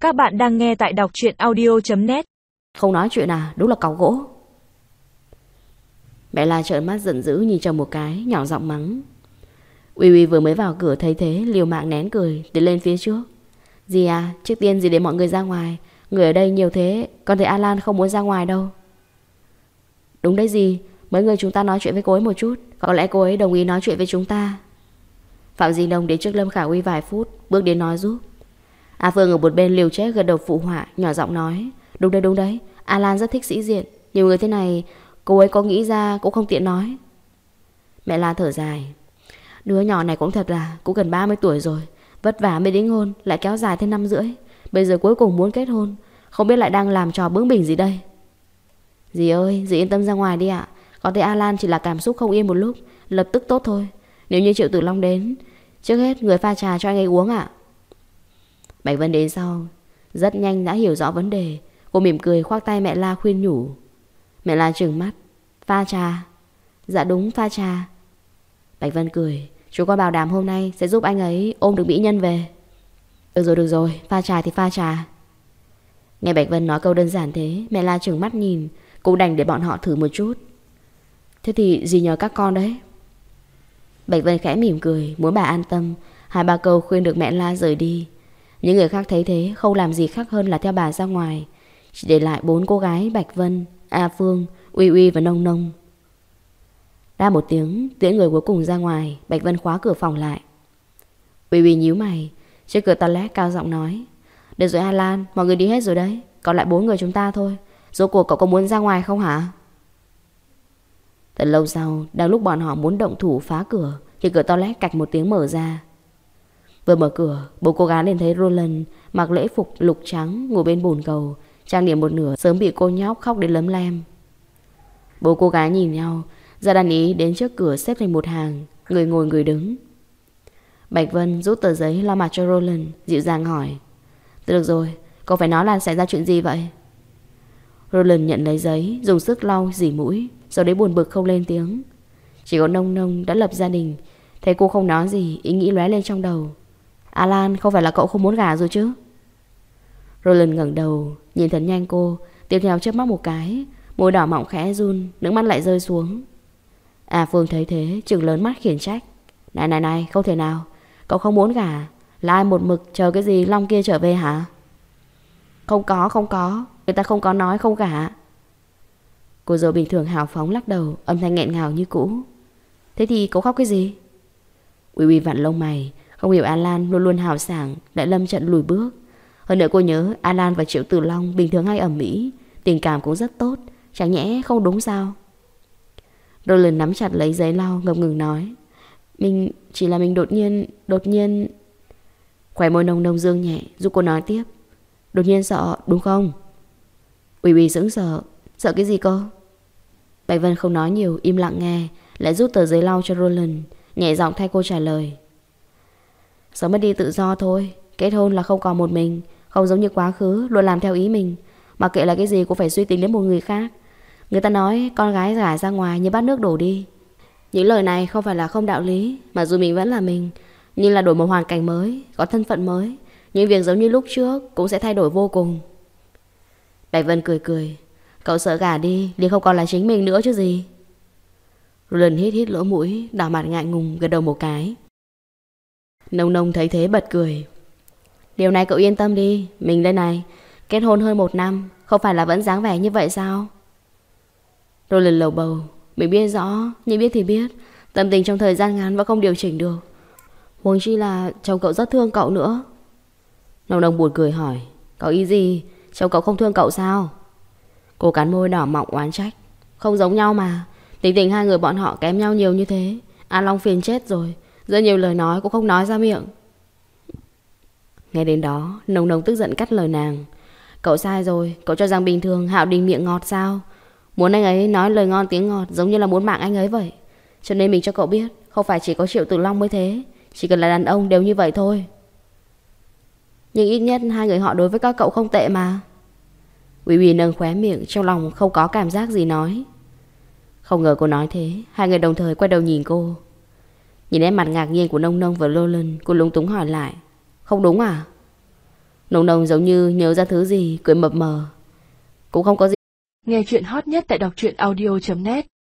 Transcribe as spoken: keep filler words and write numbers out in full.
Các bạn đang nghe tại đọc truyện audio chấm net. Không nói chuyện à, đúng là cáu gỗ. Mẹ La trợn mắt giận dữ nhìn chồng một cái, nhỏ giọng mắng. Uy Uy vừa mới vào cửa thấy thế, liều mạng nén cười, tiến lên phía trước. Dì à, trước tiên dì để mọi người ra ngoài. Người ở đây nhiều thế, con thấy Alan không muốn ra ngoài đâu. Đúng đấy dì, mấy người chúng ta nói chuyện với cô ấy một chút. Có lẽ cô ấy đồng ý nói chuyện với chúng ta. Phạm Di Nông đến trước Lâm Khả Uy vài phút, bước đến nói giúp. A Phương ở một bên liều chết gật đầu phụ họa, nhỏ giọng nói. Đúng đấy đúng đấy, Alan rất thích sĩ diện. Nhiều người thế này, cô ấy có nghĩ ra cũng không tiện nói. Mẹ La thở dài. Đứa nhỏ này cũng thật là cũng gần ba mươi tuổi rồi, vất vả mới đính hôn, lại kéo dài thêm năm rưỡi. Bây giờ cuối cùng muốn kết hôn, không biết lại đang làm trò bướng bỉnh gì đây. Dì ơi, dì yên tâm ra ngoài đi ạ. Có thể Alan chỉ là cảm xúc không yên một lúc, lập tức tốt thôi. Nếu như Triệu Tử Long đến, trước hết người pha trà cho anh ấy uống ạ. Bạch Vân đến sau, rất nhanh đã hiểu rõ vấn đề. Cô mỉm cười khoác tay mẹ La khuyên nhủ. Mẹ La trừng mắt. Pha trà? Dạ đúng, pha trà. Bạch Vân cười. Chú con bảo đảm hôm nay sẽ giúp anh ấy ôm được mỹ nhân về. Được rồi được rồi, pha trà thì pha trà. Nghe Bạch Vân nói câu đơn giản thế, mẹ La trừng mắt nhìn. Cũng đành để bọn họ thử một chút. Thế thì dì nhờ các con đấy. Bạch Vân khẽ mỉm cười, muốn bà an tâm. Hai ba câu khuyên được mẹ La rời đi. Những người khác thấy thế không làm gì khác hơn là theo bà ra ngoài. Chỉ để lại bốn cô gái Bạch Vân, A Phương, Uy Uy và Nông Nông. Ra một tiếng, tiễn người cuối cùng ra ngoài. Bạch Vân khóa cửa phòng lại. Uy Uy nhíu mày, trước cửa toilet cao giọng nói. Được rồi Alan, mọi người đi hết rồi đấy. Còn lại bốn người chúng ta thôi. Rốt cuộc cậu có muốn ra ngoài không hả? Thật lâu sau, đang lúc bọn họ muốn động thủ phá cửa, thì cửa toilet cạch một tiếng mở ra. Vừa mở cửa, bố cô gái liền thấy Roland mặc lễ phục lục trắng ngồi bên bồn cầu, trang điểm một nửa, sớm bị cô nhóc khóc đến lấm lem. Bố cô gái nhìn nhau, ra đàn ý đến trước cửa xếp thành một hàng, người ngồi người đứng. Bạch Vân rút tờ giấy lau mặt cho Roland, dịu dàng hỏi. Được rồi, cậu phải nói là xảy ra chuyện gì vậy? Roland nhận lấy giấy, dùng sức lau dỉ mũi, sau đấy buồn bực không lên tiếng. Chỉ có Nông Nông đã lập gia đình, thấy cô không nói gì, ý nghĩ lóe lên trong đầu. Alan, không phải là cậu không muốn gả rồi chứ? Roland ngẩng đầu, nhìn thật nhanh cô, tiếp theo chớp mắt một cái, môi đỏ mọng khẽ run, nước mắt lại rơi xuống. À Phương thấy thế, trừng lớn mắt khiển trách. Này này này, không thể nào, cậu không muốn gả, là ai một mực chờ cái gì Long kia trở về hả? Không có, không có, người ta không có nói không gả. Cô dâu bình thường hào phóng lắc đầu, âm thanh nghẹn ngào như cũ. Thế thì cậu khóc cái gì? Uy Uy vặn lông mày, không hiểu Alan luôn luôn hào sảng lại lâm trận lùi bước. Hơn nữa cô nhớ Alan và Triệu Tử Long bình thường hay ẩm mỹ, tình cảm cũng rất tốt, chẳng nhẽ không đúng sao? Roland nắm chặt lấy giấy lau, ngập ngừng nói. Mình, chỉ là mình đột nhiên, đột nhiên... Khỏe môi Nông Nông dương nhẹ, giúp cô nói tiếp. Đột nhiên sợ, đúng không? Uy Uy sững sờ. Sợ cái gì cơ? Bạch Vân không nói nhiều, im lặng nghe, lại rút tờ giấy lau cho Roland, nhẹ giọng thay cô trả lời. Sợ mất đi tự do thôi. Kết hôn là không còn một mình, không giống như quá khứ luôn làm theo ý mình, mặc kệ là cái gì cũng phải suy tính đến một người khác. Người ta nói con gái gả ra ngoài như bát nước đổ đi. Những lời này không phải là không đạo lý, mà dù mình vẫn là mình, nhưng là đổi một hoàn cảnh mới, có thân phận mới, những việc giống như lúc trước cũng sẽ thay đổi vô cùng. Bạch Vân cười cười. Cậu sợ gả đi liền không còn là chính mình nữa chứ gì. Roland hít hít lỗ mũi, đỏ mặt ngại ngùng gật đầu một cái. Nông Nông thấy thế bật cười. Điều này cậu yên tâm đi, mình đây này, kết hôn hơn một năm, không phải là vẫn dáng vẻ như vậy sao? Roland lầu bầu. Mình biết rõ, nhưng biết thì biết, tâm tình trong thời gian ngắn vẫn không điều chỉnh được. Huống chi là chồng cậu rất thương cậu nữa. Nông Nông buồn cười hỏi. Có ý gì? Chồng cậu không thương cậu sao? Cô cắn môi đỏ mọng oán trách. Không giống nhau mà, tính tình hai người bọn họ kém nhau nhiều như thế. An Long phiền chết rồi, rất nhiều lời nói cũng không nói ra miệng. Nghe đến đó, Nông Nông tức giận cắt lời nàng. Cậu sai rồi, cậu cho rằng bình thường Hạo Đình miệng ngọt sao? Muốn anh ấy nói lời ngon tiếng ngọt giống như là muốn mạng anh ấy vậy. Cho nên mình cho cậu biết, không phải chỉ có Triệu Tử Long mới thế, chỉ cần là đàn ông đều như vậy thôi. Nhưng ít nhất hai người họ đối với các cậu không tệ mà. Uy Uy nâng khóe miệng, trong lòng không có cảm giác gì nói. Không ngờ cô nói thế, hai người đồng thời quay đầu nhìn cô. Nhìn em mặt ngạc nhiên của Nông Nông và Roland, cô lúng túng hỏi lại. Không đúng à? Nồng Nồng giống như nhớ ra thứ gì, cười mập mờ. Cũng không có gì. Nghe chuyện hot nhất tại đọc truyện audio chấm net.